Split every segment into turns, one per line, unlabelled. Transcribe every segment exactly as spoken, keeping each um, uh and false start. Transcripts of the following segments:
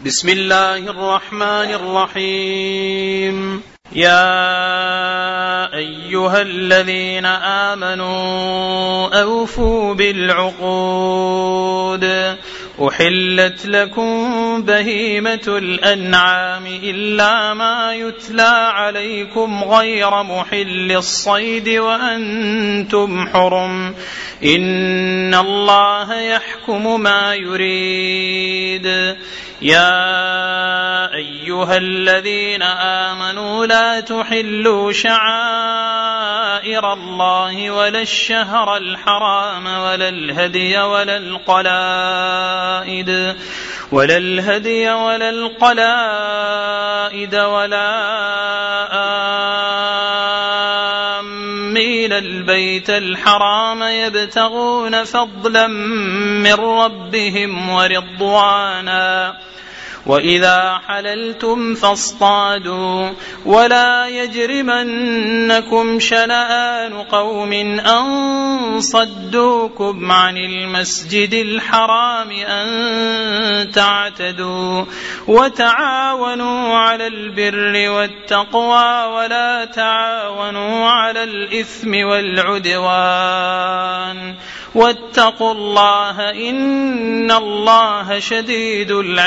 بسم الله الرحمن الرحيم. يا أيها الذين آمنوا أوفوا بالعقود أحلت لكم بهيمة الأنعام إلا ما يتلى عليكم غير محل الصيد وأنتم حرم إن الله يحكم ما يريد. يا أيها الذين آمنوا لا تحلوا شعائر الله ولا الشهر الحرام ولا الهدي ولا القلائد ولا الهدي ولا القلائد ولا آمين البيت الحرام يبتغون فضلا من ربهم ورضوانا وإذا حللتم فاصطادوا ولا يجرمنكم شنآن قوم أن صدوكم عن المسجد الحرام أن تعتدوا وتعاونوا على البر والتقوى ولا تعاونوا على الإثم والعدوان واتقوا الله إن الله شديد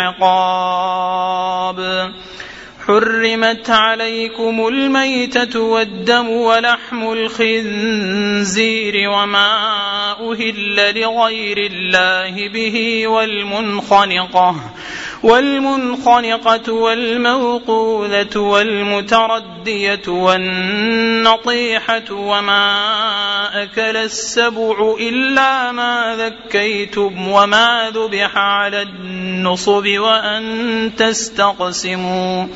العقاب. حرمت عليكم الميتة والدم ولحم الخنزير وما أهل لغير الله به والمنخنقة والمنخنقة والموقوذة والمتردية والنطيحة وما أكل السبع إلا ما ذكيتم وما ذبح على النصب وأن تستقسموا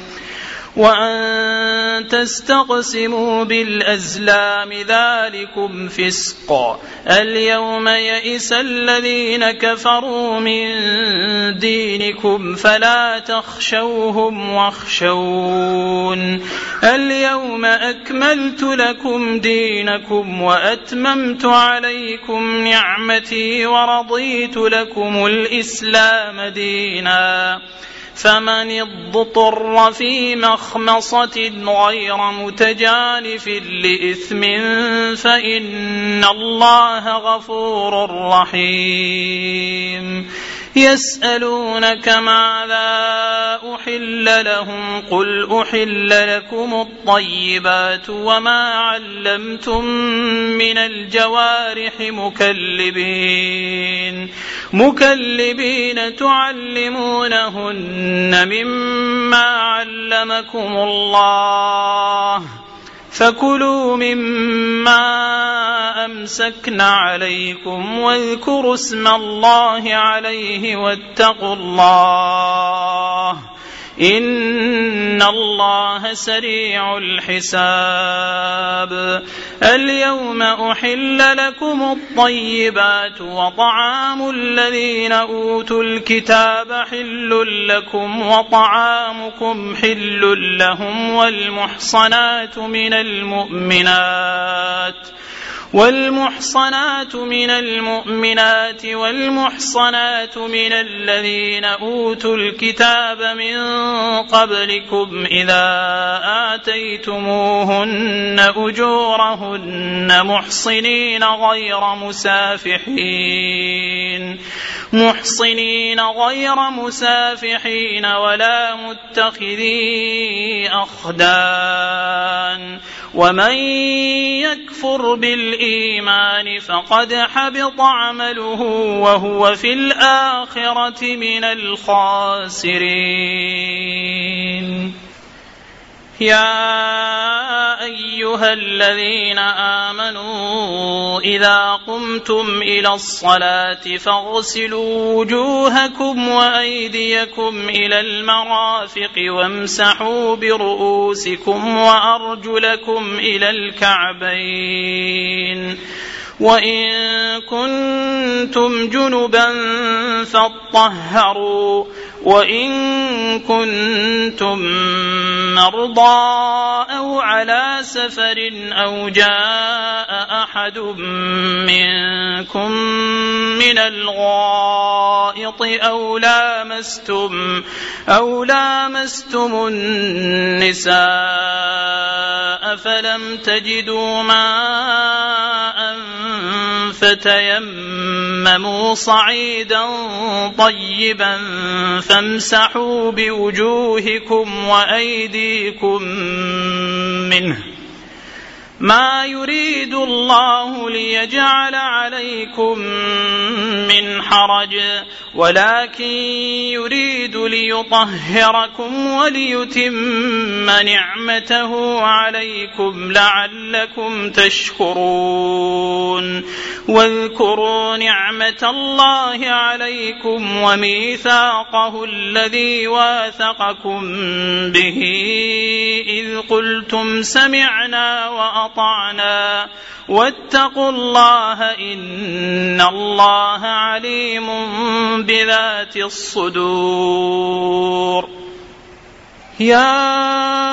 وأن تستقسموا بالأزلام ذلكم فسق. اليوم يئس الذين كفروا من دينكم فلا تخشوهم واخشون اليوم أكملت لكم دينكم وأتممت عليكم نعمتي ورضيت لكم الإسلام دينا. فمن اضطر في مخمصة غير متجانف لإثم فإن الله غفور رحيم. يسألونك ماذا أحل لهم قل أحل لكم الطيبات وما علمتم من الجوارح مكلبين مكلبين تعلمونهن مما علمكم الله فكلوا مما أمسكن عليكم واذكروا اسم الله عليه واتقوا الله إن الله سريع الحساب. اليوم أحل لكم الطيبات وطعام الذين أوتوا الكتاب حل لكم وطعامكم حل لهم والمحصنات من المؤمنات والمحصنات من المؤمنات والمحصنات من الذين أوتوا الكتاب من قبلكم إذا آتيتموهن أجورهن محصنين غير مسافحين محصنين غير مسافحين ولا متخذي أخدان ومن يكفر بالإيمان فقد حبط عمله وهو في الآخرة من الخاسرين. يا أيها الذين آمنوا إذا قمتم إلى الصلاة فاغسلوا وجوهكم وأيديكم إلى المرافق وامسحوا برؤوسكم وأرجلكم إلى الكعبين وإن كنتم جنبا فاطهروا وإن كنتم مرضى أو على سفر أو جاء أحد منكم من الغائط أو لامستم, أو لامستم النساء فلم تجدوا ماء فتيمموا صعيدا طيبا فامسحوا بوجوهكم وأيديكم منه, ما يريد الله ليجعل عليكم من حرج ولكن يريد ليطهركم وليتم نعمته عليكم لعلكم تشكرون. واذكروا نعمة الله عليكم وميثاقه الذي واثقكم به إذ قلتم سمعنا وأطعنا واتقوا الله إن الله عليم بذات الصدور. يا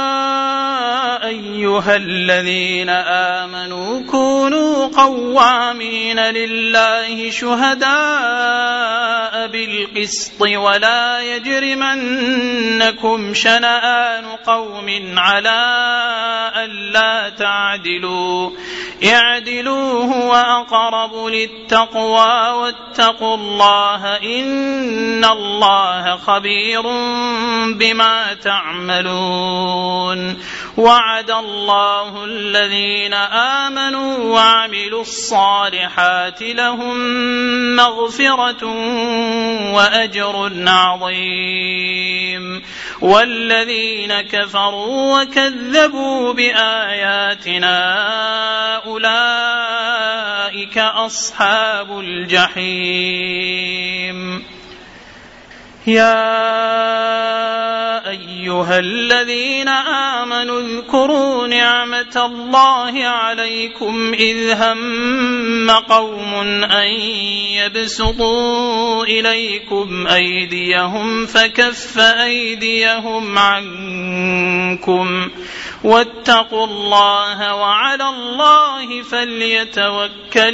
أيها الذين آمنوا كونوا قوامين لله شهداء بالقسط ولا يجرمنكم شنآن قوم على ألا تعدلوا اعدلوا هو أقرب للتقوى واتقوا الله إن الله خبير بما تعملون. وعد الله الذين آمنوا وعملوا الصالحات لهم مغفرة وأجر عظيم. والذين كفروا وكذبوا بآياتنا أولئك أصحاب الجحيم. يا أيها الذين آمنوا اذكروا نعمة الله عليكم إذ هم قوم أن يبسطوا إليكم أيديهم فكف أيديهم عنكم واتقوا الله وعلى الله فليتوكل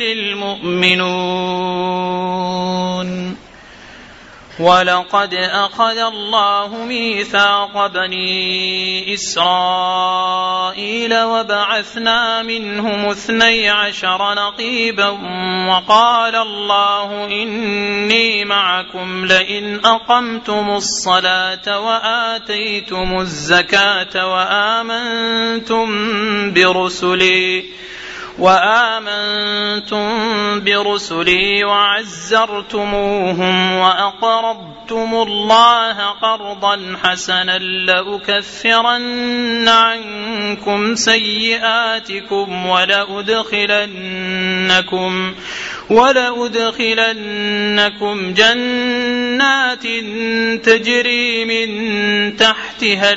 المؤمنون. ولقد أخذ الله ميثاق بني إسرائيل وبعثنا منهم اثني عشر نقيبا وقال الله إني معكم لئن أقمتم الصلاة وآتيتم الزكاة وآمنتم برسلي وآمنتم برسلي وعزرتموهم وأقرضتم الله قرضا حسنا لأكفرن عنكم سيئاتكم ولأدخلنكم ولأدخلنكم جنات تجري من تحتها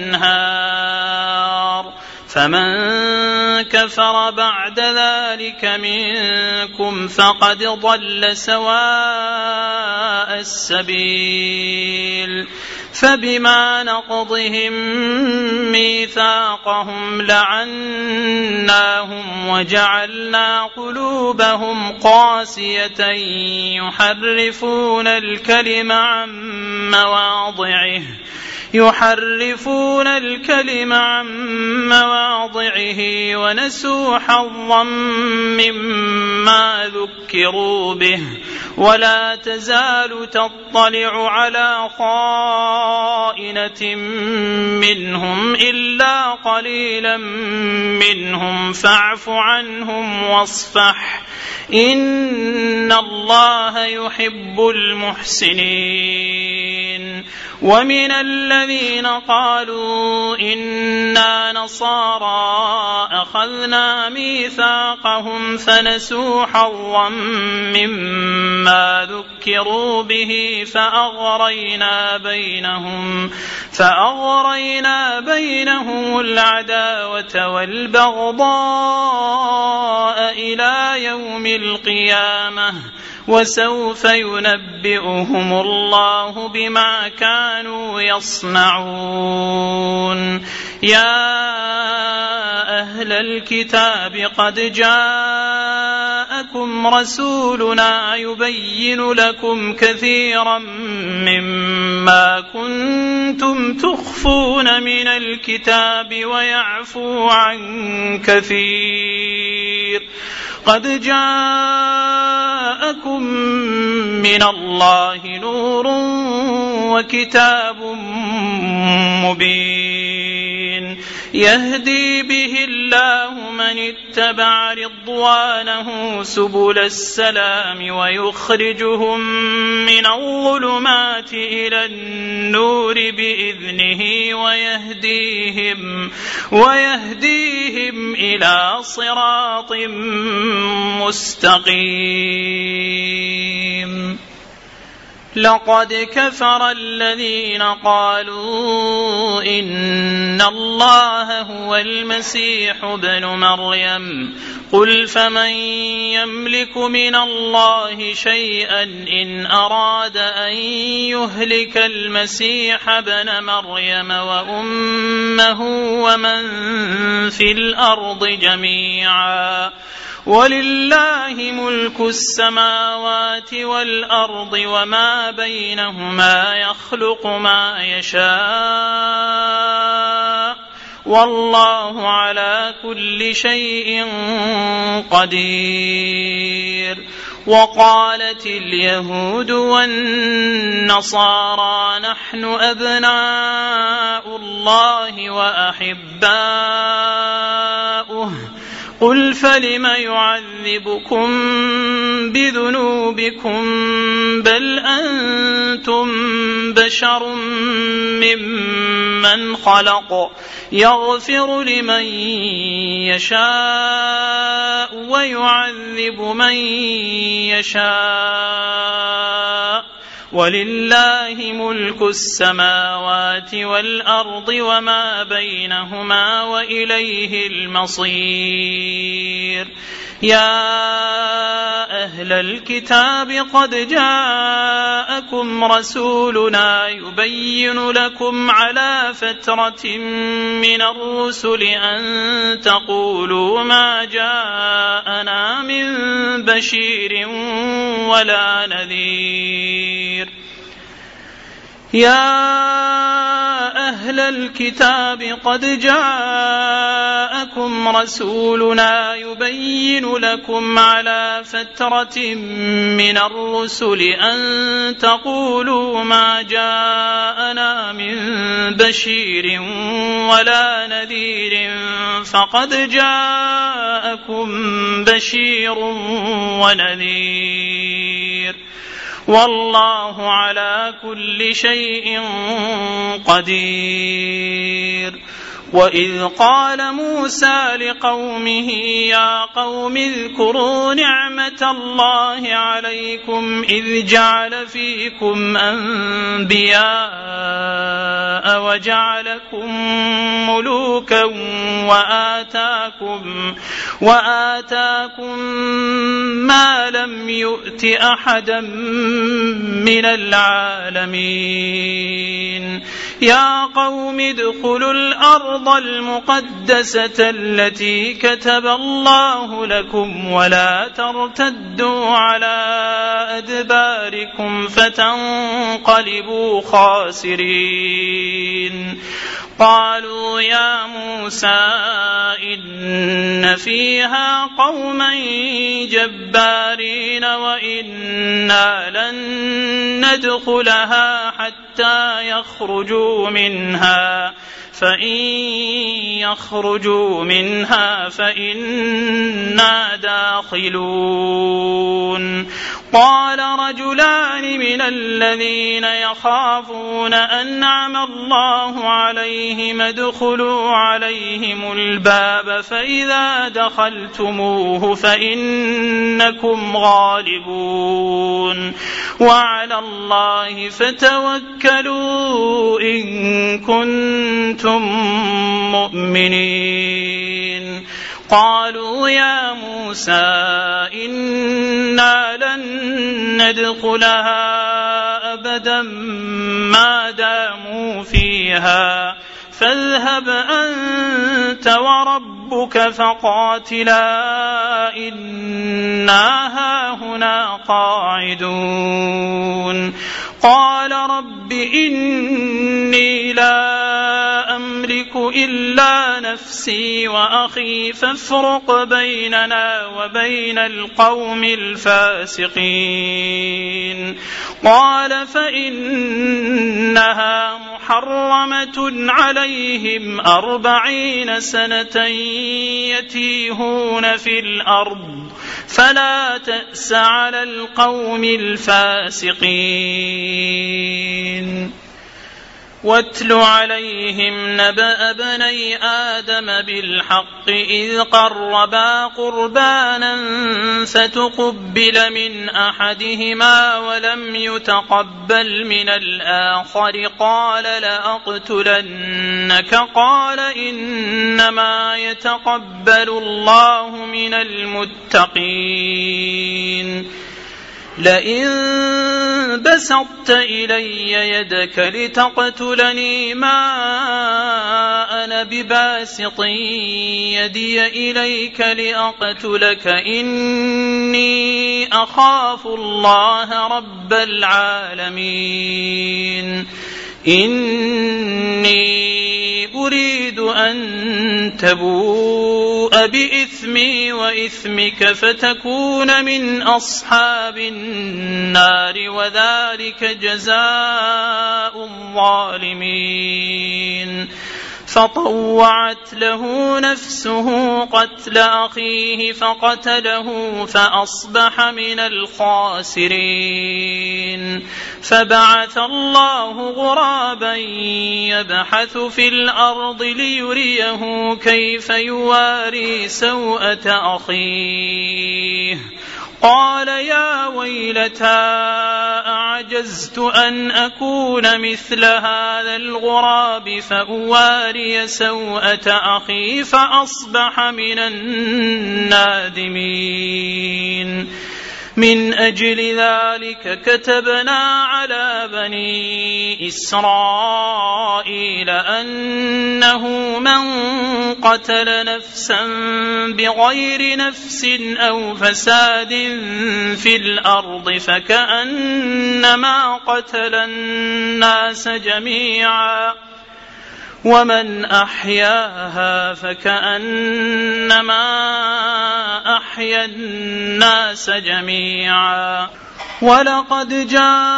الأنهار فمن كفر بعد ذلك منكم فقد ضل سواء السبيل. فبما نقضهم ميثاقهم لعناهم وجعلنا قلوبهم قاسية يحرفون الكلم عن مواضعه يحرفون الكلم عن مواضعه ونسوا حظا مما ذكروا به ولا تزال تطلع على خائنة منهم إلا قليلا منهم فاعف عنهم واصفح إن الله يحب المحسنين. ومن الذين قالوا إنا نصارى أخذنا ميثاقهم فنسوا حظا مما ذكروا به فأغرينا بينهم فأغرينا بينهم العداوة والبغضاء إلى يوم القيامة وسوف ينبئهم الله بما كانوا يصنعون. يا أهل الكتاب قد جاءكم رسولنا يبين لكم كثيرا مما كنتم تخفون من الكتاب ويعفو عن كثير. قد جاءكم من الله نور وكتاب مبين يهدي به الله من اتبع رضوانه سبل السلام ويخرجهم من الظلمات إلى النور بإذنه ويهديهم, ويهديهم إلى صراط مستقيم. لقد كفر الذين قالوا إن الله هو المسيح ابن مريم قل فمن يملك من الله شيئا إن أراد أن يهلك المسيح ابن مريم وأمه ومن في الأرض جميعا ولله ملك السماوات والأرض وما بينهما يخلق ما يشاء والله على كل شيء قدير. وقالت اليهود والنصارى نحن أبناء الله وأحباؤه قل فلم يعذبكم بذنوبكم بل أنتم بشر ممن خلق يغفر لمن يشاء ويعذب من يشاء ولله ملك السماوات والأرض وما بينهما وإليه المصير. يا أهل الكتاب قد جاءكم رسولنا يبين لكم على فترة من الرسل أن تقولوا ما جاءنا من بشير ولا نذير. يا أهل الكتاب قد جاءكم رسولنا يبين لكم على فترة من الرسل أن تقولوا ما جاءنا من بشير ولا نذير فقد جاءكم بشير ونذير والله على كل شيء قدير. وإذ قال موسى لقومه يا قوم اذكروا نعمة الله عليكم إذ جعل فيكم أنبياء وجعلكم ملوكا وآتاكم, وآتاكم ما لم يؤت أحدا من العالمين. يا قوم ادخلوا الأرض المقدسة التي كتب الله لكم ولا ترتدوا على أدباركم فتنقلبوا خاسرين. قالوا يا موسى إن فيها قوما جبارين وإنا لن ندخلها حتى يخرجوا منها فإن يخرجوا منها فإنا داخلون. قال رجلان من الذين يخافون أنعم الله عليهم ادخلوا عليهم الباب فإذا دخلتموه فإنكم غالبون وعلى الله فتوكلوا إن كنتم قالوا يا موسى إنا لن ندخلها أبدا ما داموا فيها فاذهب أنت وربك فقاتلا إنا هاهنا قاعدون قال رب إني لا أملك إلا نفسي وأخي فافرق بيننا وبين القوم الفاسقين قال فإنها محرمة عليهم أربعين سنة يتيهون في الأرض فلا تأس على القوم الفاسقين واتل عليهم نبأ بني آدم بالحق إذ قربا قربانا فتقبل من أحدهما ولم يتقبل من الآخر قال لأقتلنك قال إنما يتقبل الله من المتقين لئن بسطت إلي يدك لتقتلني ما أنا بباسط يدي إليك لأقتلك إني أخاف الله رب العالمين إني أريد أن تبوء بإثمي وإثمك فتكون من أصحاب النار وذلك جزاء الظالمين فطوعت له نفسه قتل أخيه فقتله فأصبح من الخاسرين فبعث الله غرابا يبحث في الأرض ليريه كيف يواري سوءة أخيه قال يا ويلتى أعجزت أن أكون مثل هذا الغراب فأواري سوءة أخي فأصبح من النادمين من أجل ذلك كتبنا على بني إسرائيل أنه من قتل نفسا بغير نفس أو فساد في الأرض فكأنما قتل الناس جميعا ومن أحياها فكأنما أحيا الناس جميعا ولقد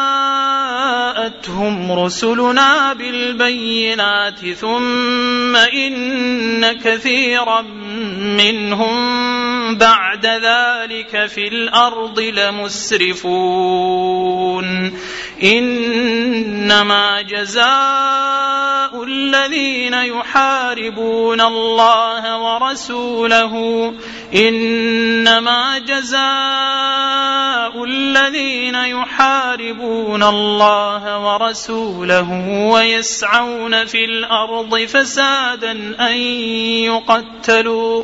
جاءتهم رسلنا بالبينات ثم إن كثيرا منهم بعد ذلك في الأرض لمسرفون إنما جزاء الذين يحاربون الله ورسوله إنما جزاء الذين يحاربون الله ورسوله ويسعون في الأرض فسادا أن يقتلوا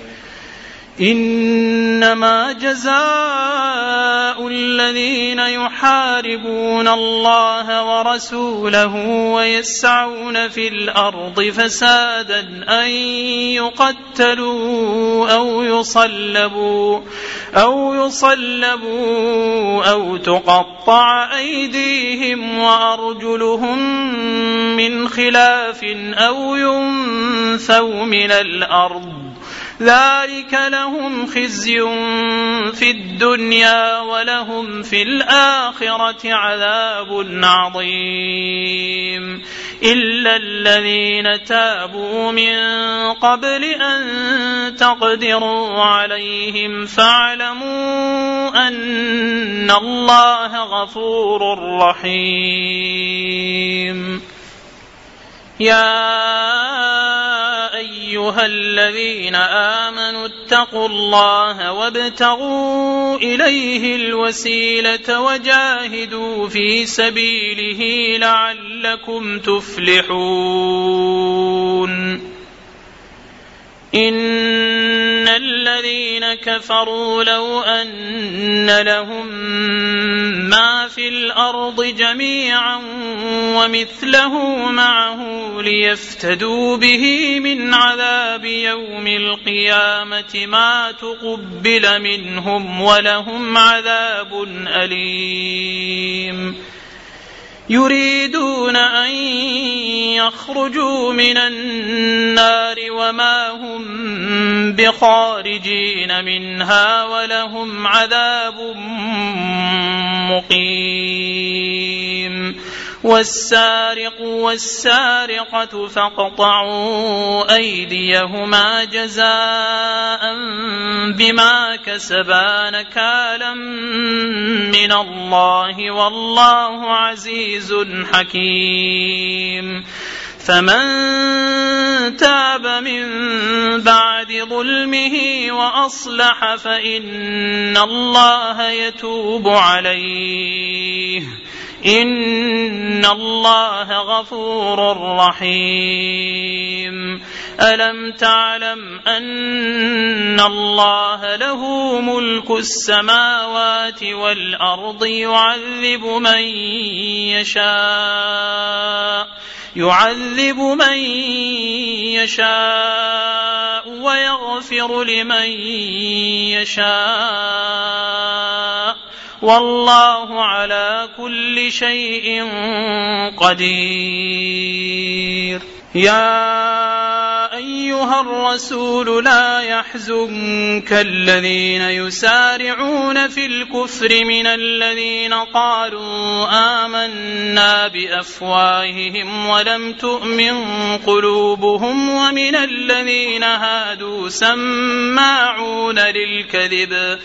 إنما جزاء الذين يحاربون الله ورسوله ويسعون في الأرض فسادا أن يقتلوا أو يصلبوا أو يصلبوا أو تقطع أيديهم وأرجلهم من خلاف أو ينفوا من الأرض ذلك لهم خزي في الدنيا ولهم في الآخرة عذاب عظيم إلا الذين تابوا من قبل أن تقدروا عليهم فاعلموا أن الله غفور رحيم يا أيها الذين آمنوا اتقوا الله وابتغوا إليه الوسيلة وجاهدوا في سبيله لعلكم تفلحون إن الذين كفروا لو أن لهم ما في الأرض جميعا ومثله معه ليفتدوا به من عذاب يوم القيامة ما تقبل منهم ولهم عذاب أليم. يريدون أن يخرجوا من النار وما هم بخارجين منها ولهم عذاب مقيم. والسارق والسارقة فاقطعوا أيديهما جزاء بما كسبا نكالا من الله والله عزيز حكيم. فمن تاب من بعد ظلمه وأصلح فإن الله يتوب عليه إن الله غفور رحيم. ألم تعلم أن الله له ملك السماوات والأرض يعذب من يشاء يعذب من يشاء ويغفر لمن يشاء والله على كل شيء قدير. يا أيها الرسول لا يحزنك الذين يسارعون في الكفر من الذين قالوا آمنا بأفواههم ولم تؤمن قلوبهم ومن الذين هادوا سماعون للكذب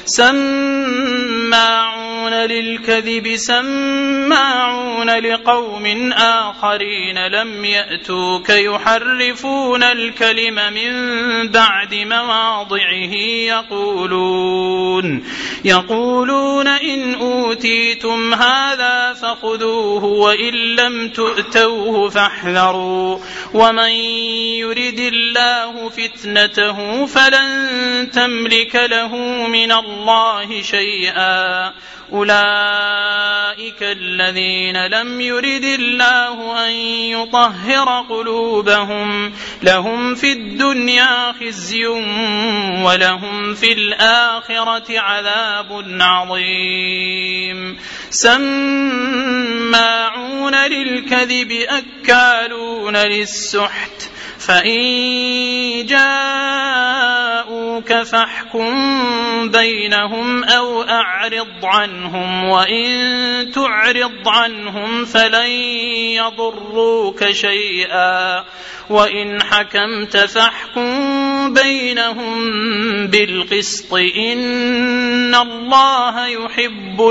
سماعون للكذب سماعون لقوم آخرين لم يأتوك يحرفون الكلم من بعد مواضعه يقولون يقولون إن أوتيتم هذا فخذوه وإن لم تؤتوه فاحذروا ومن يرد الله فتنته فلن تملك له من الله شيئا أولئك الذين لم يرد الله أن يطهر قلوبهم لهم في الدنيا خزي ولهم في الآخرة عذاب عظيم. سماعون للكذب أكالون للسحت فإن جاءوك فاحكم بينهم أو أعرض عنهم وإن تعرض عنهم فلن يضروك شيئا وإن حكمت فاحكم بينهم بالقسط إن الله يحب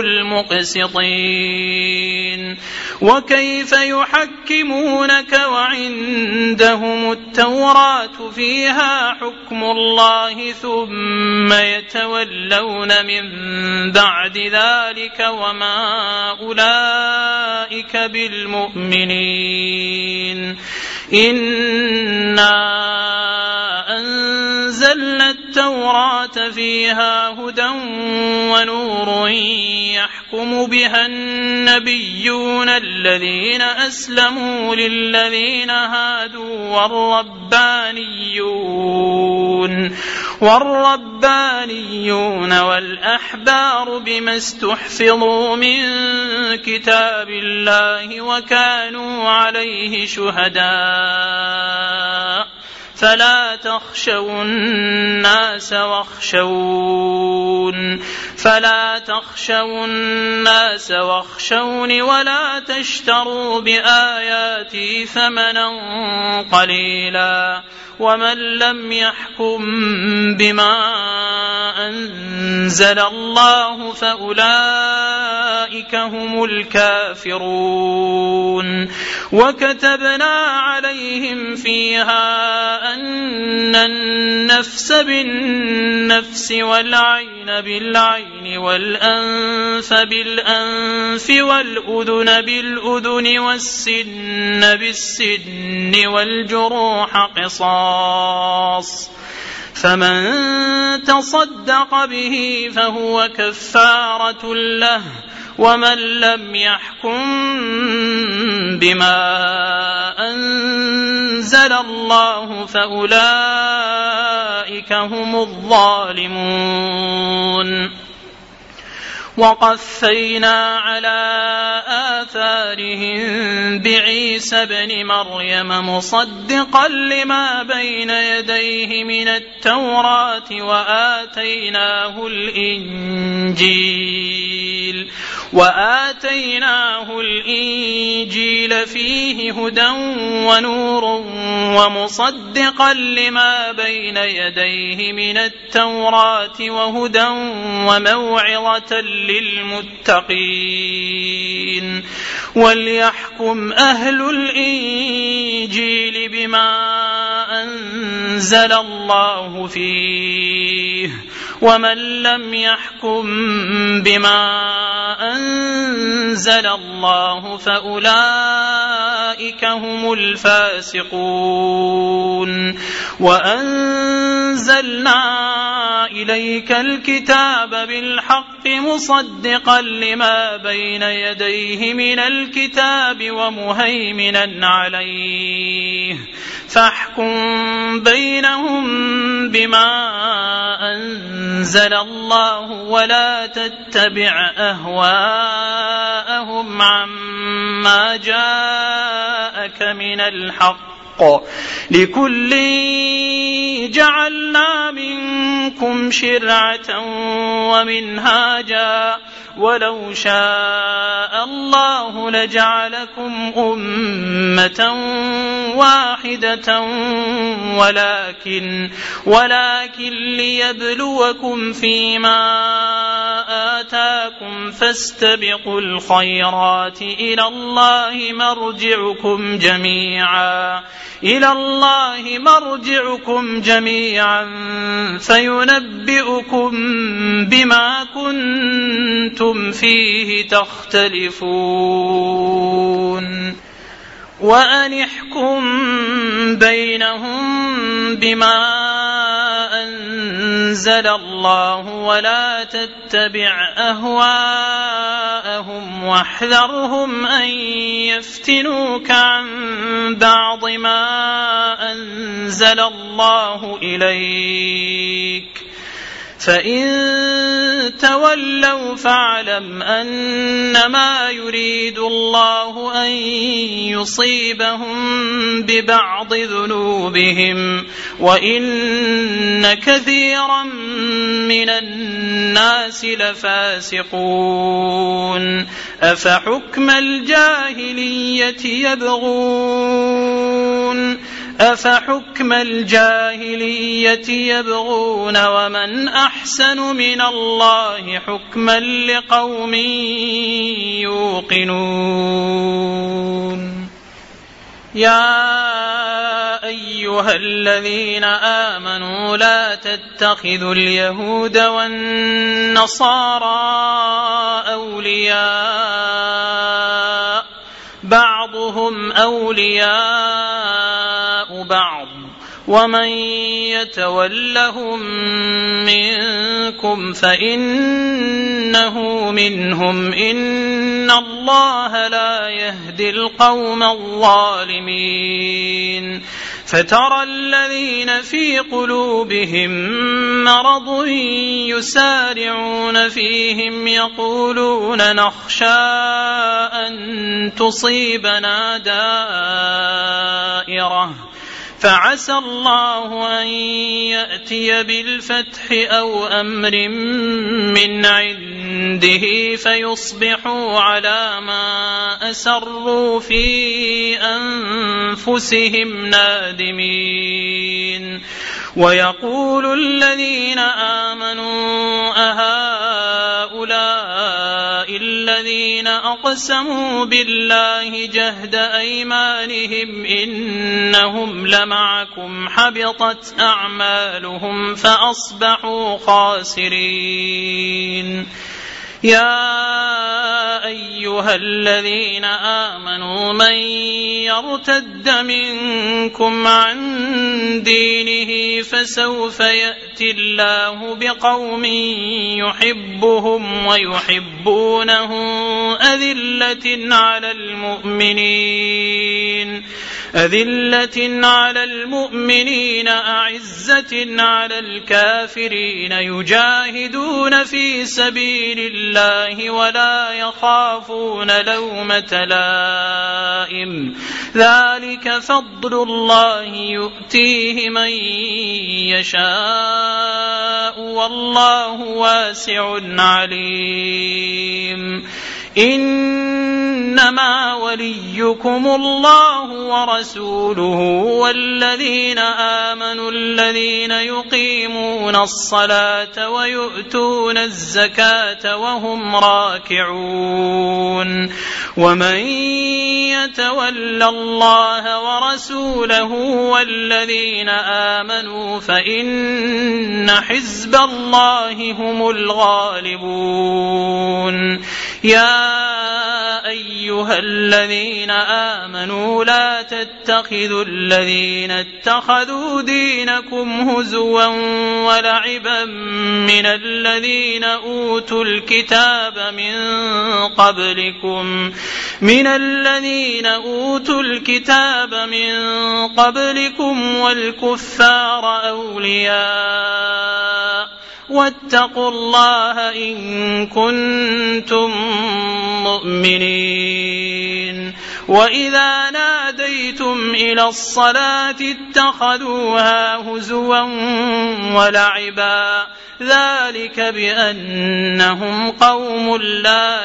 المقسطين. وكيف يحكمونك وعندهم التوراة فيها حكم الله ثم يتولون من بعد ذلك وما أولئك بالمؤمنين. إنا أنزلنا التوراة فيها هدى ونور يحكم بها النبيون الذين أسلموا للذين هادوا والربانيون والربانيون والأحبار بما استحفظوا من كتاب الله وكانوا عليه شهداء فلا تخشوا الناس واخشون فلا تخشوا الناس واخشوني ولا تشتروا بآياتي ثمنا قليلا ومن لم يحكم بما أنزل الله فأولئك هم الكافرون. وكتبنا عليهم فيها أن النفس بالنفس والعين بالعين والأنف بالأنف والأذن بالأذن والسن بالسن والجروح قصاص فمن تصدق به فهو كفارة له ومن لم يحكم بما أنزل الله فأولئك هم الظالمون وقفينا على آثارهم بعيسى ابن مريم مصدقا لما بين يديه من التوراة وآتيناه الإنجيل وآتيناه الإنجيل فيه هدى ونور ومصدقا لما بين يديه من التوراة وهدى وموعظة للمتقين وليحكم أهل الإنجيل بما أنزل الله فيه ومن لم يحكم بما أنزل الله فأولئك هم الفاسقون وأنزلنا إليك الكتاب بالحق مصدقا لما بين يديه من الكتاب ومهيمنا عليه فاحكم بينهم بما أنزل الله ولا تتبع أهواءهم عما جاءك من الحق لكل جعلنا منكم شرعة ومنهاجا ولو شاء الله لجعلكم أمة واحدة ولكن ولكن ليبلوكم فيما آتاكم فاستبقوا الخيرات إلى الله مرجعكم جميعا إلى الله مرجعكم جميعا فينبئكم بما كنتم فيه تختلفون وأن احكم بينهم بما أنزل الله ولا تتبع أهواءهم واحذرهم أن يفتنوك عن بعض ما أنزل الله إليك فإن تولوا فاعلم أنما يريد الله أن يصيبهم ببعض ذنوبهم وإن كثيرا من الناس لفاسقون أفحكم الجاهلية يبغون أفحكم الجاهلية يبغون ومن أحسن من الله حكما لقوم يوقنون يا أيها الذين آمنوا لا تتخذوا اليهود والنصارى أولياء بعضهم أولياء بعض ومن يتولهم منكم فإنه منهم إن الله لا يهدي القوم الظالمين فترى الذين في قلوبهم مرض يسارعون فيهم يقولون نخشى أن تصيبنا دائرة فعسى الله أن يأتي بالفتح أو أمر من عنده فيصبحوا على ما أسروا في أنفسهم نادمين ويقول الذين آمنوا أهؤلاء الذين أقسموا بالله جهد أيمانهم إنهم لمعكم حبطت أعمالهم فأصبحوا خاسرين يا أيها الذين آمنوا من يرتد منكم عن دينه فسوف يأتي الله بقوم يحبهم ويحبونه أذلة على المؤمنين أذلة على المؤمنين أعزة على الكافرين يجاهدون في سبيل الله ولا يخافون لومة لائم ذلك فضل الله يؤتيه من يشاء والله واسع عليم إنما وليكم الله ورسوله والذين آمنوا الذين يقيمون الصلاة ويؤتون الزكاة وهم راكعون ومن يتول الله ورسوله والذين آمنوا فإن حزب الله هم الغالبون يا أيها الذين آمنوا لا تتخذوا الذين اتخذوا دينكم هزوا ولعبا من الذين أوتوا الكتاب من قبلكم من الذين أوتوا الكتاب من قبلكم والكفار أولياء واتقوا الله إن كنتم مؤمنين وإذا ناديتم إلى الصلاة اتخذوها هزوا ولعبا ذلك بأنهم قوم لا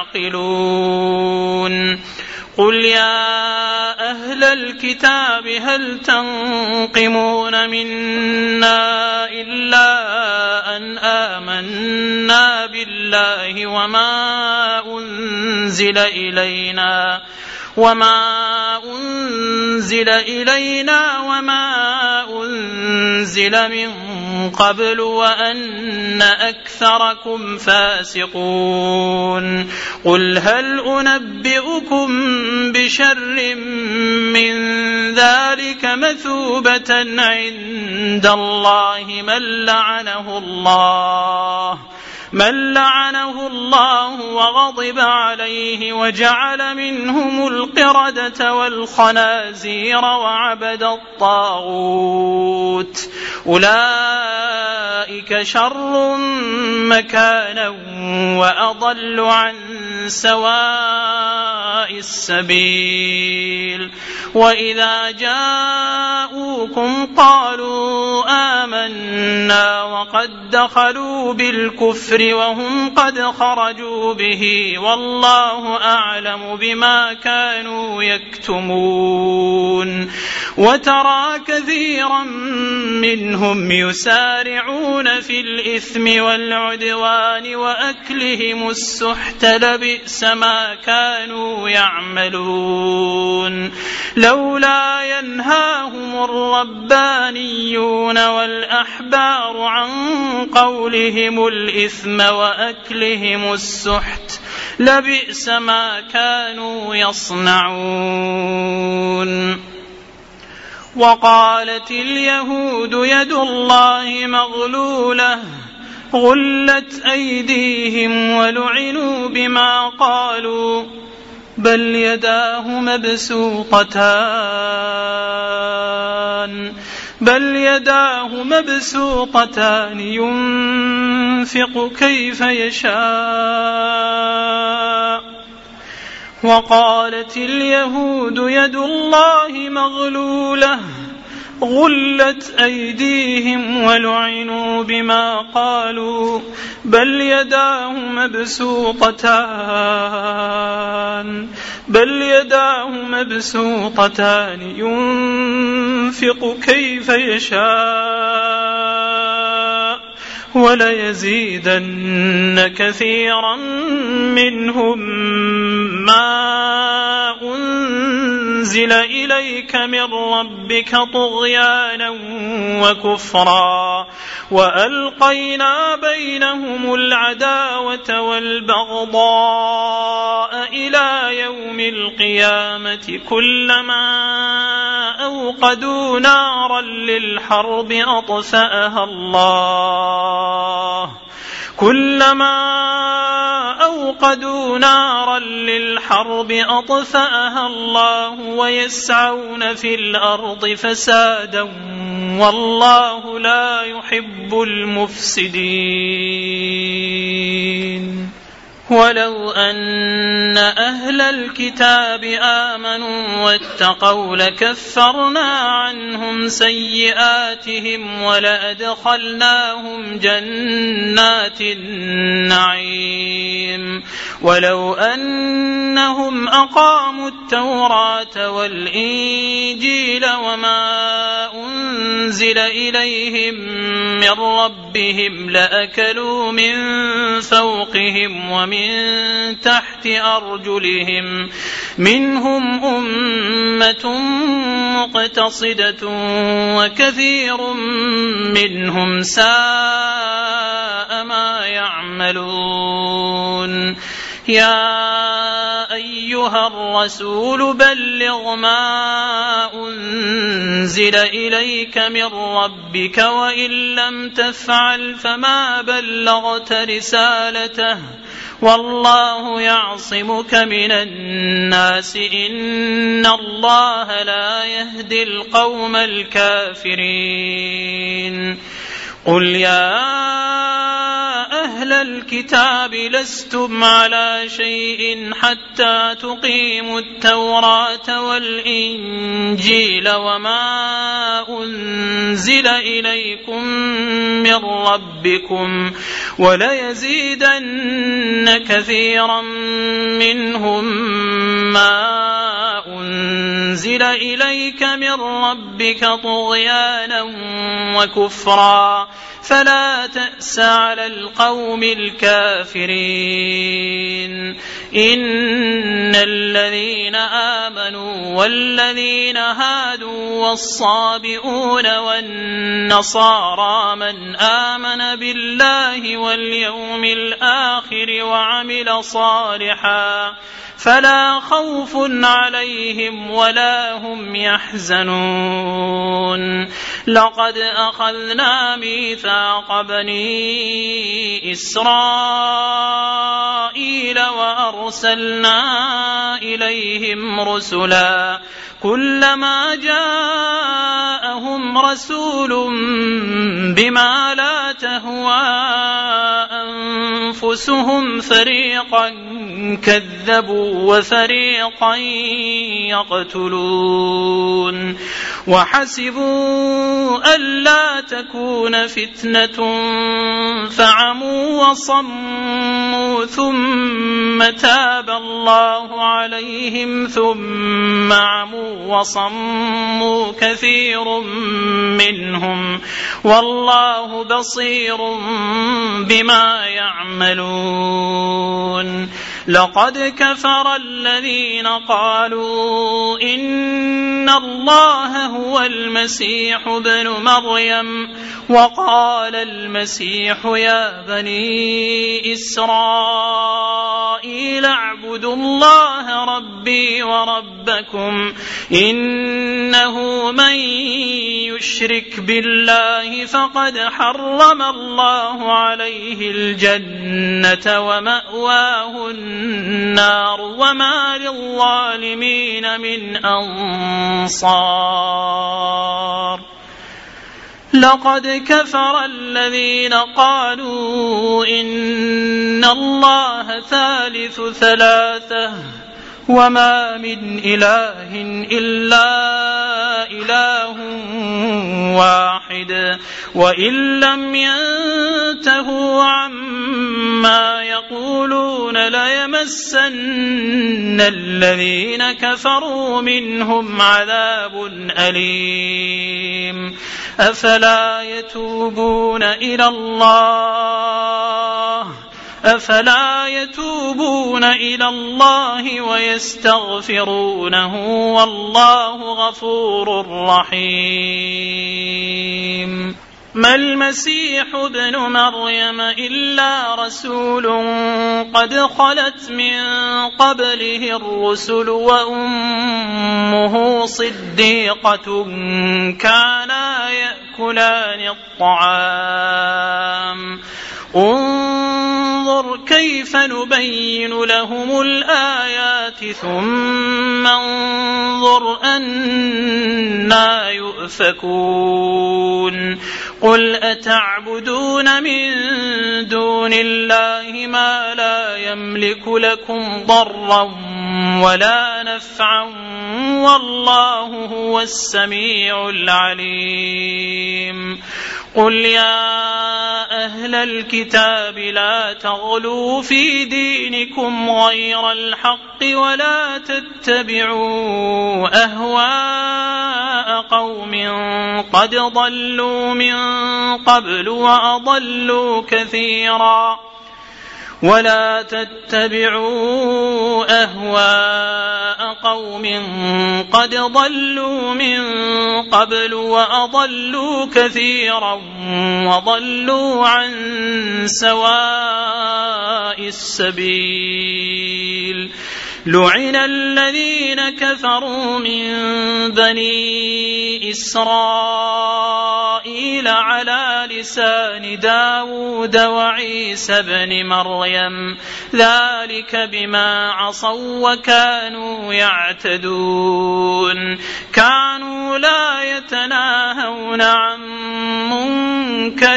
يعقلون قل يا أهل الكتاب هل تنقمون منا إلا أن آمنا بالله وما أنزل إلينا وما أنزل إلينا وما أنزل من قبل وأن أكثركم فاسقون قل هل أنبئكم بشر من ذلك مثوبة عند الله من لعنه الله من لعنه الله وغضب عليه وجعل منهم القردة والخنازير وعبد الطاغوت أولئك شر مكانا وأضل عن سواء السبيل وإذا جاءوكم قالوا آمنا وقد دخلوا بالكفر وهم قد خرجوا به والله أعلم بما كانوا يكتمون وترى كثيرا منهم يسارعون في الإثم والعدوان وأكلهم السحت لبئس ما كانوا يعملون لولا ينهاهم الربانيون والأحبار عن قولهم الإثم وأكلهم السحت لبئس ما كانوا يصنعون وقالت اليهود يد الله مغلولة غلت أيديهم ولعنوا بما قالوا بل يداه مبسوطتان بل يداه مبسوطتان ينفق كيف يشاء وقالت اليهود يد الله مغلولة غلت أيديهم ولعنوا بما قالوا بل يداه مبسوطتان بل يداه مبسوطتان ينفق كيف يشاء وليزيدن كثيرا منهم ما أنزل أنزل إليك من ربك طغيانا وكفرا وألقينا بينهم العداوة والبغضاء إلى يوم القيامة كلما أوقدوا نارا للحرب أطفأها الله كلما أوقدوا نارا للحرب أطفأها الله ويسعون في الأرض فسادا والله لا يحب المفسدين. ولو أن أهل الكتاب آمنوا واتقوا لكفرنا عنهم سيئاتهم ولأدخلناهم جنات النعيم ولو أنهم أقاموا التوراة والإنجيل وما أنزل إليهم من ربهم لأكلوا من فوقهم ومن من تحت أرجلهم منهم أمة مقتصدة وكثير منهم ساء ما يعملون. يا أيها الرسول بلغ ما أنزل إليك من ربك وإن لم تفعل فما بلغت رسالته والله يعصمك من الناس إن الله لا يهدي القوم الكافرين. قل يا أهل الكتاب لستم على شيء حتى تقيموا التوراة والإنجيل وما أنزل إليكم من ربكم وليزيدن كثيرا منهم ما أنزل إليك من ربك طغيانا وكفرا فلا تأس على القوم الكافرين. إن الذين آمنوا والذين هادوا والصابئون والنصارى من آمن بالله واليوم الآخر وعمل صالحا فلا خوف عليهم ولا هم يحزنون. لقد أخذنا ميثاق بني إسرائيل وأرسلنا إليهم رسلا كلما جاءهم رسول بما لا تهوى أنفسهم فريقا كذبوا وفريقا يقتلون وحسبوا ألا تكون فتنة فعموا وصموا ثم تاب الله عليهم ثم عموا وصموا كثير منهم والله بصير بما يعملون. لقد كفر الذين قالوا إن الله هو المسيح ابن مريم وقال المسيح يا بني إسرائيل اعبدوا الله ربي وربكم إنه من يشرك بالله فقد حرم الله عليه الجنة ومأواه النار وما للظالمين من أنصار. لقد كفر الذين قالوا إن الله ثالث ثلاثة وما من إله إلا إله واحد وإن لم ينتهوا عما يقولون ليمسن الذين كفروا منهم عذاب أليم. أفلا يتوبون إلى الله أفلا يتوبون إلى الله ويستغفرونه والله غفور رحيم. ما المسيح ابن مريم إلا رسول قد خلت من قبله الرسل وأمه صديقة كانا يأكلان الطعام انظر كيف نبين لهم الآيات ثم انظر أنا يؤفكون. قل أتعبدون من دون الله ما لا يملك لكم ضرا ولا نفعا والله هو السميع العليم. قل يا أهل الكتاب لا تغلوا في دينكم غير الحق ولا تتبعوا أهواء قوم قد ضلوا من قبل وأضلوا كثيرا ولا تتبعوا أهواء قوم قد ضلوا من قبل وأضلوا كثيرا وضلوا عن سواء السبيل. لعن الذين كفروا من بني إسرائيل على لسان داود وعيسى بن مريم ذلك بما عصوا وكانوا يعتدون. كانوا لا يتناهون عن منكر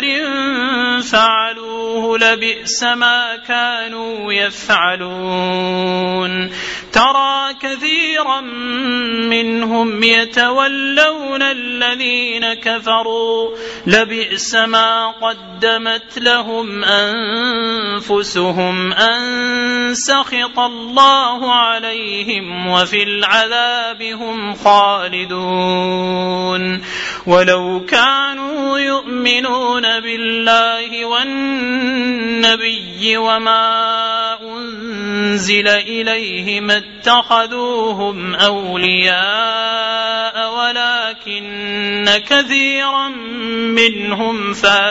فعلوه لبئس ما كانوا يفعلون. ترى كثيرا منهم يتولون الذين كفروا لبئس ما قدمت لهم أنفسهم أن سخط الله عليهم وفي العذاب هم خالدون. ولو كانوا يؤمنون بالله والنبي وما أنزل إليه ما اتخذوهم أولياء ولكن كثيرا منهم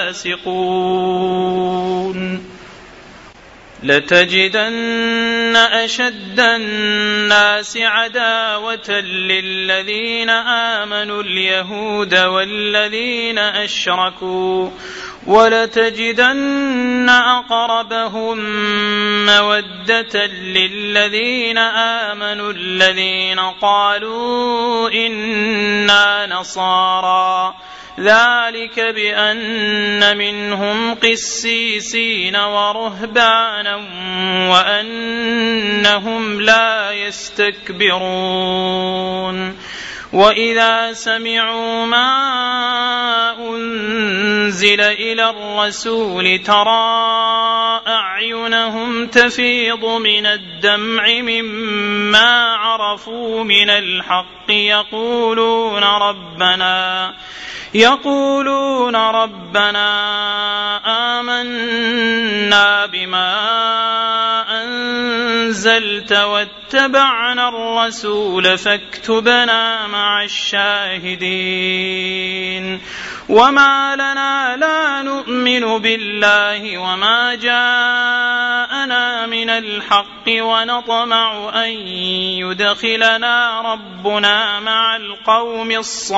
فاسقون. لتجدن أشد الناس عداوة للذين آمنوا اليهود والذين أشركوا ولتجدن أقربهم مودة للذين آمنوا الذين قالوا إنا نصارى ذلك بأن منهم قسيسين ورهبانا وأنهم لا يستكبرون. وإذا سمعوا ما أنزل إلى الرسول ترى أعينهم تفيض من الدمع مما عرفوا من الحق يقولون ربنا يقولون ربنا آمنا بما أنزلت واتبعنا الرسول فاكتبنا مع الشاهدين. وما لنا لا نؤمن بالله وما جاءنا من الحق ونطمع أن يدخلنا ربنا مع القوم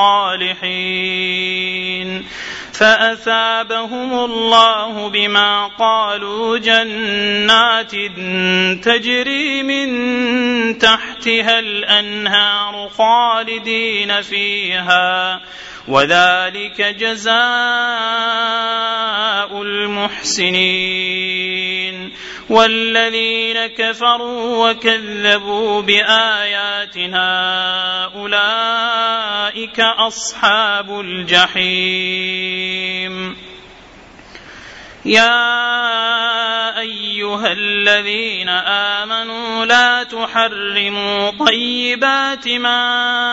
الصالحين. فأثابهم الله بما قالوا جنات تجري من تحتها الأنهار خالدين فيها وذلك جزاء المحسنين. والذين كفروا وكذبوا بآياتنا أولئك أصحاب الجحيم. يا أيها الذين آمنوا لا تحرموا طيبات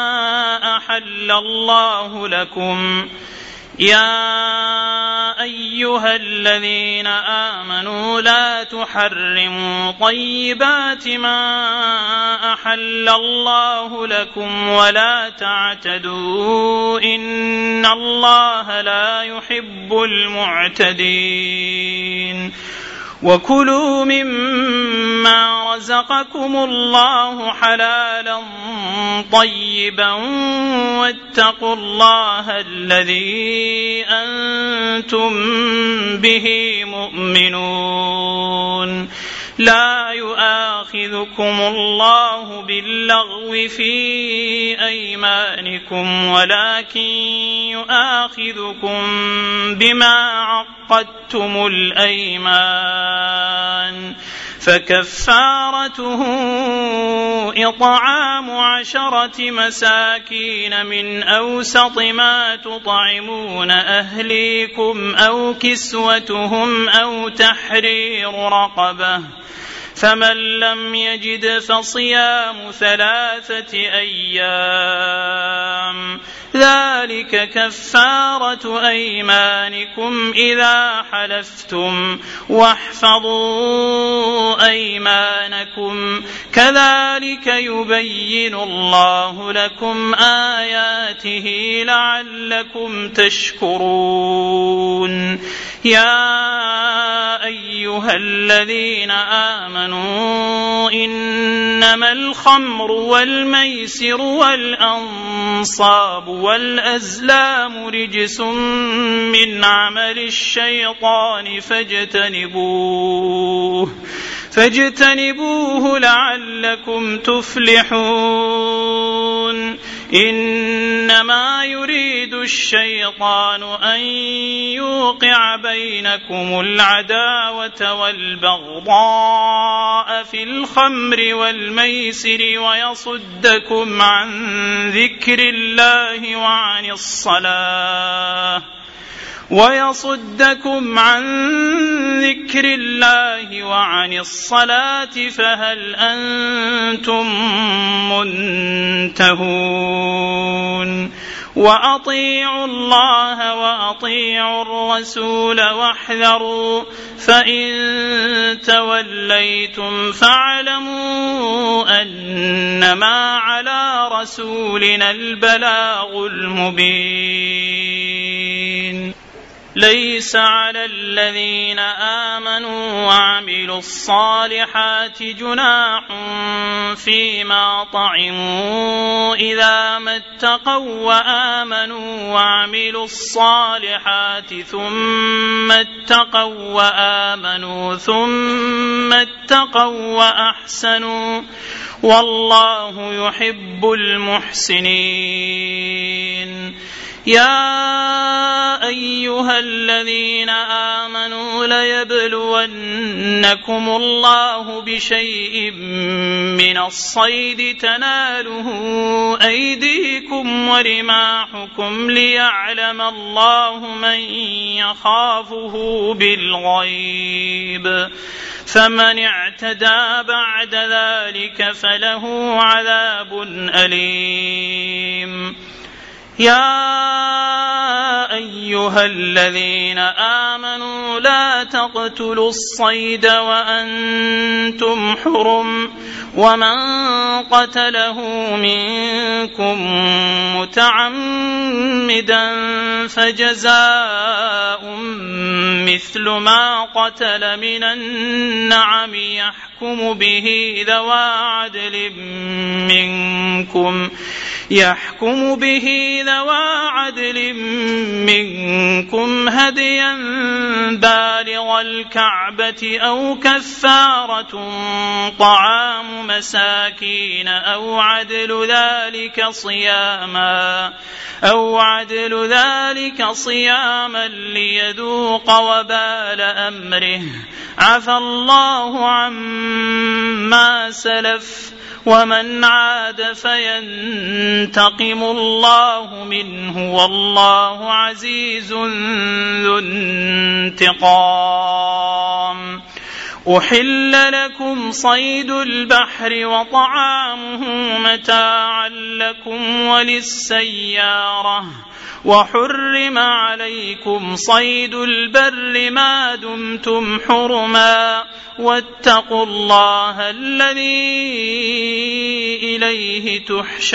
ما أحل الله لكم يا أيها أيها الذين آمنوا لا تحرموا طيبات ما أحل الله لكم ولا تعتدوا إن الله لا يحب المعتدين وكلوا مما رزقكم الله حلالا طيبا واتقوا الله الذي أنتم به مؤمنون لا يؤاخذكم الله باللغو في أيمانكم ولكن يؤاخذكم بما عقدتم الأيمان فكفارته إطعام عشرة مساكين من أوسط ما تطعمون أهليكم أو كسوتهم أو تحرير رقبة فمن لم يجد فصيام ثلاثة أيام ذلك كفارة أيمانكم إذا حلفتم واحفظوا أيمانكم كذلك يبين الله لكم آياته لعلكم تشكرون يا أيها الذين آمنوا إنما الخمر والميسر والأنصاب والأزلام رجس من عمل الشيطان فاجتنبوه فاجتنبوه لعلكم تفلحون إنما يريد الشيطان أن يوقع بينكم العداوة والبغضاء في الخمر والميسر ويصدكم عن ذكر الله وعن الصلاة ويصدكم عن ذكر الله وعن الصلاة فهل أنتم منتهون وأطيعوا الله وأطيعوا الرسول واحذروا فإن توليتم فاعلموا أنما على رسولنا البلاغ المبين ليس على الذين آمنوا وعملوا الصالحات جناح فيما طعموا إذا ما اتقوا وآمنوا وعملوا الصالحات ثم اتقوا وآمنوا ثم اتقوا وأحسنوا والله يحب المحسنين يا أيها الذين آمنوا ليبلونكم الله بشيء من الصيد تناله أيديكم ورماحكم ليعلم الله من يخافه بالغيب فمن اعتدى بعد ذلك فله عذاب أليم يا أيها الذين آمنوا لا تقتلوا الصيد وأنتم حرم ومن قتله منكم متعمدا فجزاء مثل ما قتل من النعم يحكم به ذوى عدل منكم يحكم به ذوى عدل منكم هديا بالغ الكعبة أو كفارة طعام مساكين أو عدل ذلك صياما أو عدل ذلك صياما ليذوق وبال أمره عفى الله عما سلف ومن عاد فينتقم الله منه والله عزيز ذو انتقام أحل لكم صيد البحر وطعامه متاعا لكم وللسيارة وحرم عليكم صيد البر ما دمتم حرما واتقوا الله الذي إليه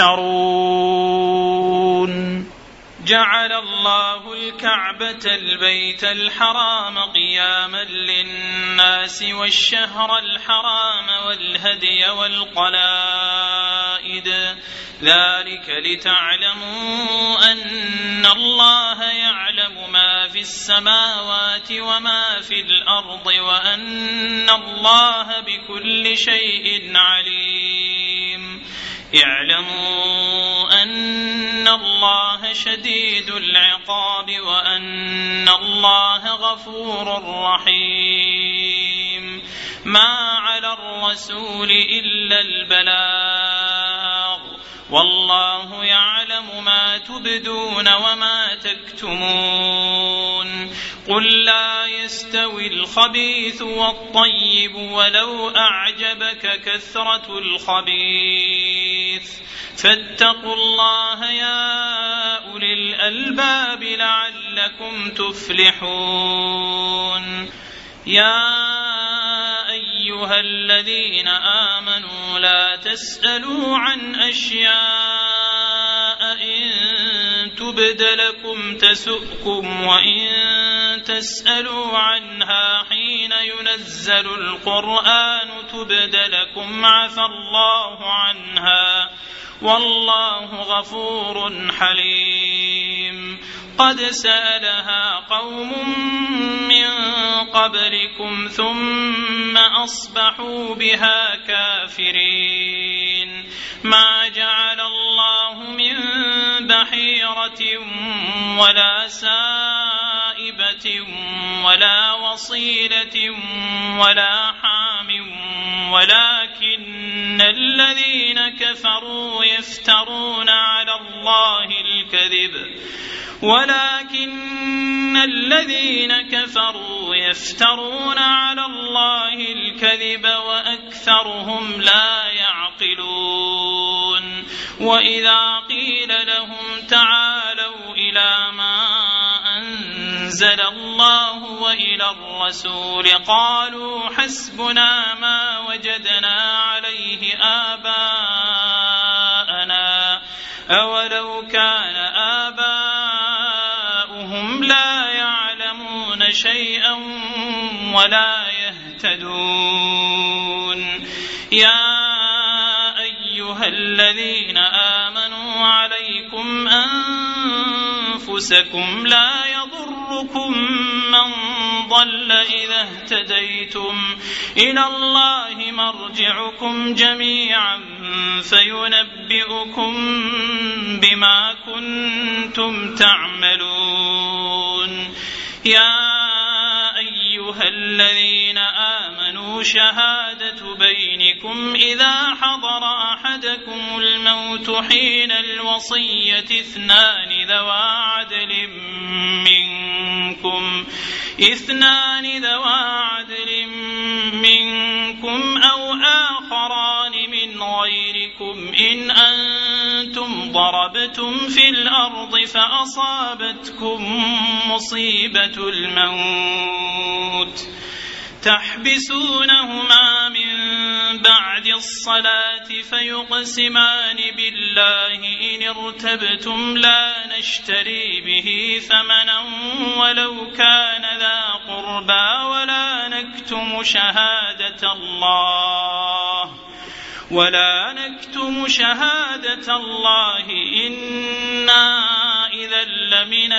تحشرون. جعل الله الكعبة البيت الحرام قياما للناس والشهر الحرام والهدي والقلائد ذلك لتعلموا أن الله يعلم ما في السماوات وما في الأرض وأن الله بكل شيء عليم. اعلموا أن الله شديد العقاب وأن الله غفور رحيم. ما على الرسول إلا البلاغ والله يعلم ما تبدون وما تكتمون. قل لا يستوي الخبيث والطيب ولو أعجبك كثرة الخبيث فاتقوا الله يا أولي الألباب لعلكم تفلحون. يا أيها الذين آمنوا لا تسألوا عن أشياء إن تبد لكم تسؤكم وإن تسألوا عنها حين ينزل القرآن تبد لكم عفى الله عنها والله غفور حليم. قد سألها قوم من قبلكم ثم أصبحوا بها كافرين. ما جعل الله من بحيرة ولا سائبة ولا وصيلة ولا حام ولكن الذين كفروا يفترون على الله الكذب ولكن الذين كفروا يفترون على الله الكذب وأكثرهم لا يعقلون. وإذا قيل لهم تعالوا إلى ما أنزل الله وإلى الرسول قالوا حسبنا ما وجدنا عليه آباءنا أولو كان آباؤهم لا يعلمون شيئا ولا يهتدون. يا أيها الذين آمنوا عليكم أنفسكم لا يضركم من ضل إذا اهتديتم إلى الله مرجعكم جميعا فينبئكم بما كنتم تعملون. يا أيها الذين آمنوا شهادة بينكم إذا حضر أحدكم الموت حين الوصية اثنان ذوى عدل منكم اثنان ذوى عدل منكم أو آخران من غيركم إن أنتم ضربتم في الأرض فأصابتكم مصيبة الموت تحبسونهما من بعد الصلاة فيقسمان بالله إن ارتبتم لا نشتري به ثمنا ولو كان ذا قربى ولا نكتم شهادة الله ولا نكتم شهادة الله إنا إذا لمن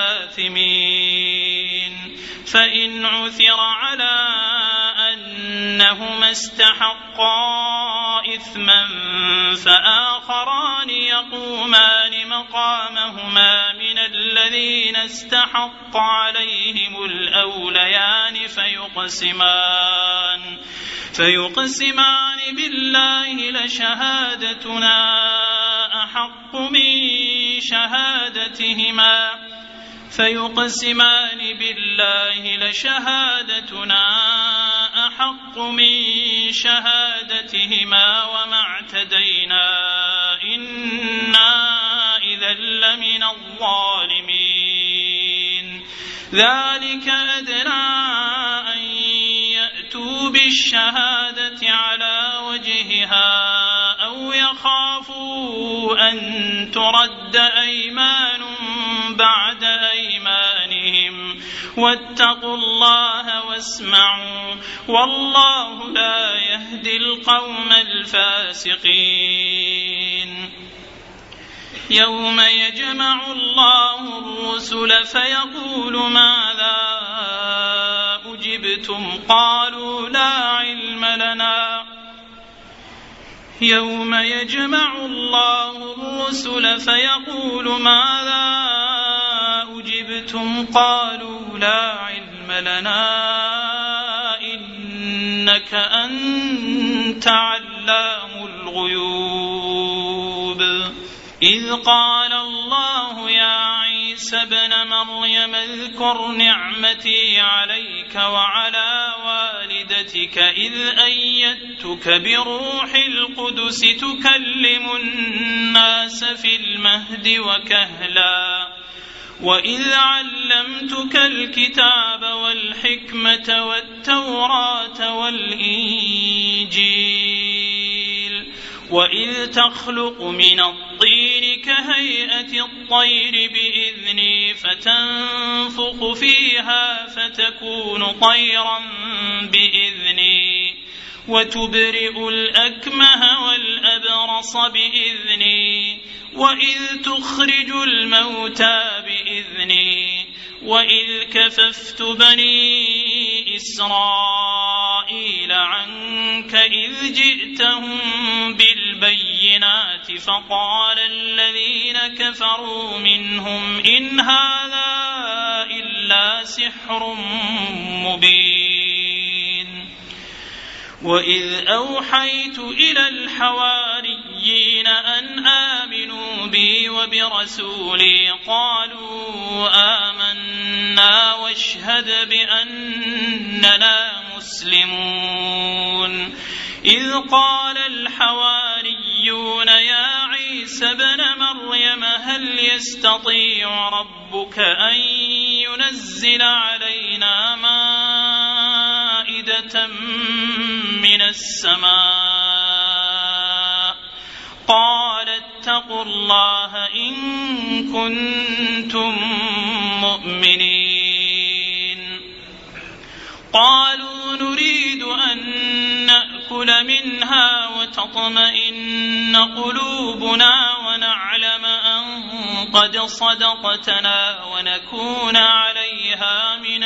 الآثمين. فإن عثر على أنهما استحقا إثما فآخران يقومان مقامهما من الذين استحق عليهم الأوليان فيقسمان فيقسمان بالله لشهادتنا أحق من شهادتهما فيقسمان بالله لشهادتنا أحق من شهادتهما وما اعتدينا إنا إذا إذا لمن الظالمين. ذلك أدنى أن يأتوا بالشهادة على وجهها أو يخافوا أن ترد أيمان بعد أيمانهم واتقوا الله واسمعوا والله لا يهدي القوم الفاسقين. يوم يجمع الله الرسل فيقول ماذا أجبتم قالوا لا علم لنا يوم يجمع الله الرسل فيقول ماذا أجبتم قالوا لا علم لنا إنك أنت علام الغيوب. إذ قال الله يا عيسى ابن مريم اذكر نعمتي عليك وعلى والدتك إذ أيدتك بروح القدس تكلم الناس في المهد وكهلا وإذ علمتك الكتاب والحكمة والتوراة والإنجيل وإذ تخلق من الطين كهيئة الطير بإذني فتنفخ فيها فتكون طيرا بإذني وتبرئ الأكمه والأبرص بإذني وإذ تخرج الموتى بإذني وإذ كففت بني إسرائيل عنك إذ جئتهم بالبينات فقال الذين كفروا منهم إن هذا إلا سحر مبين. وإذ أوحيت إلى الحواريين أن آمنوا بي وبرسولي قالوا آمنا واشهد بأننا مسلمون. إذ قال الحواريون يا عيسى ابن مريم هل يستطيع ربك أن ينزل علينا مائدة من السماء قال اتقوا الله إن كنتم مؤمنين. قالوا نريد أن نأكل منها وتطمئن قلوبنا ونعلم أن قد صدقتنا ونكون عليها من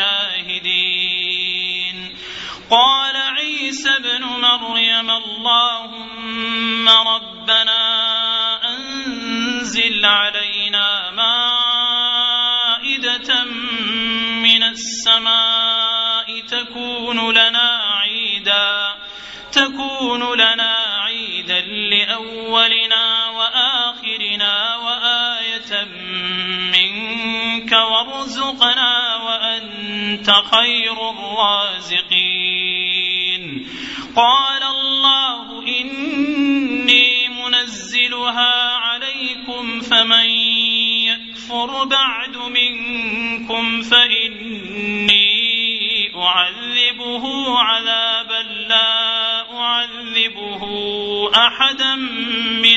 الشاهدين. قال عيسى ابن مريم اللهم ربنا أنزل علينا مائدة من السماء تكون لنا عيدا تكون لنا عيدا لأولنا وآخرنا وآية منك وارزقنا وأنت خير الرازقين. قال الله إني منزلها عليكم فمن يكفر بعد منكم فإني أعذبه عذابا لا أعذبه أحدا من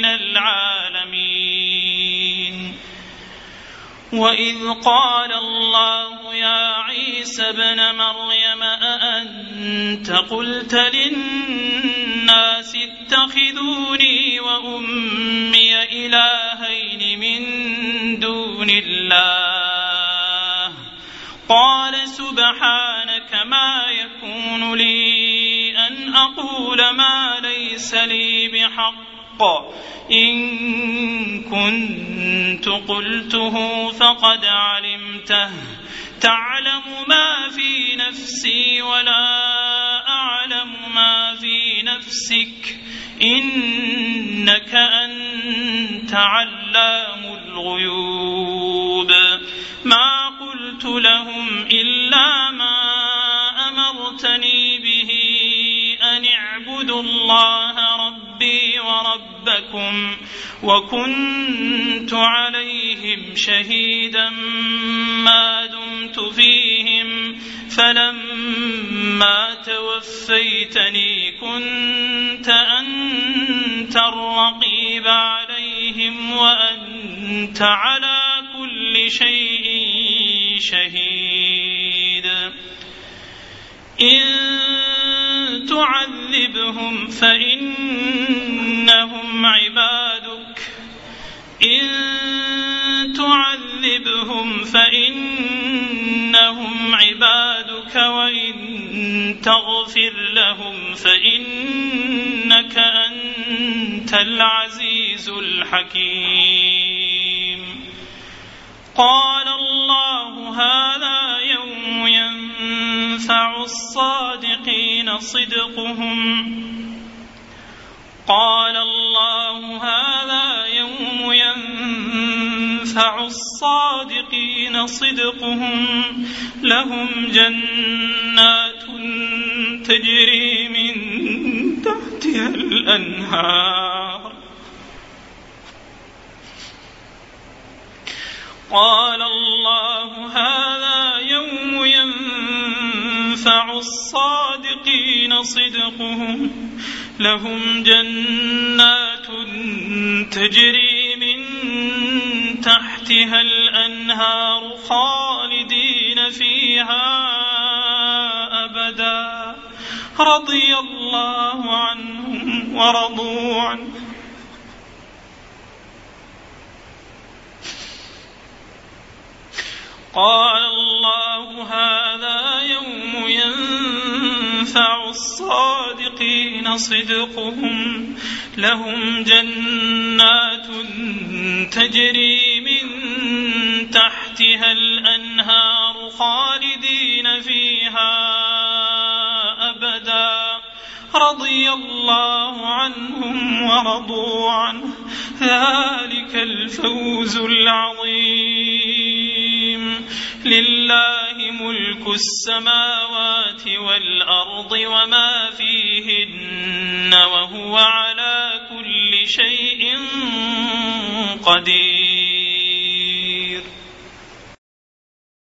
العالمين. وإذ قال الله يا عيسى ابن مريم أأنت قلت للناس اتخذوني وأمي إلهين من دون الله قال سبحانك ما يكون لي أن أقول ما ليس لي بحق إن كنت قلته فقد علمته تعلم ما في نفسي ولا أعلم ما في نفسك إنك أنت علام الغيوب. ما قلت لهم إلا ما أمرتني به أن اعبدوا الله ربي وربكم لكم وكنت عليهم شهيدا ما دمت فيهم فلما توفيتني كنت أنت الرقيب عليهم وأنت على كل شيء شهيد إن تعذبهم فإنهم عبادك إن تعذبهم فإنهم عبادك وإن تغفر لهم فإنك أنت العزيز الحكيم قال الله هذا يوم ينفع الصادقين صدقهم قال الله هذا يوم ينفع الصادقين صدقهم لهم جنات تجري من تحتها الأنهار قال الله هذا يوم ينفع الصادقين صدقهم لهم جنات تجري من تحتها الأنهار خالدين فيها أبدا رضي الله عنهم ورضوا عنه قال الله هذا يوم ينفع الصادقين صدقهم لهم جنات تجري من تحتها الأنهار خالدين فيها أبدا رضي الله عنهم ورضوا عنه ذلك الفوز العظيم لله ملك السماوات والأرض وما فيهن وهو على كل شيء قدير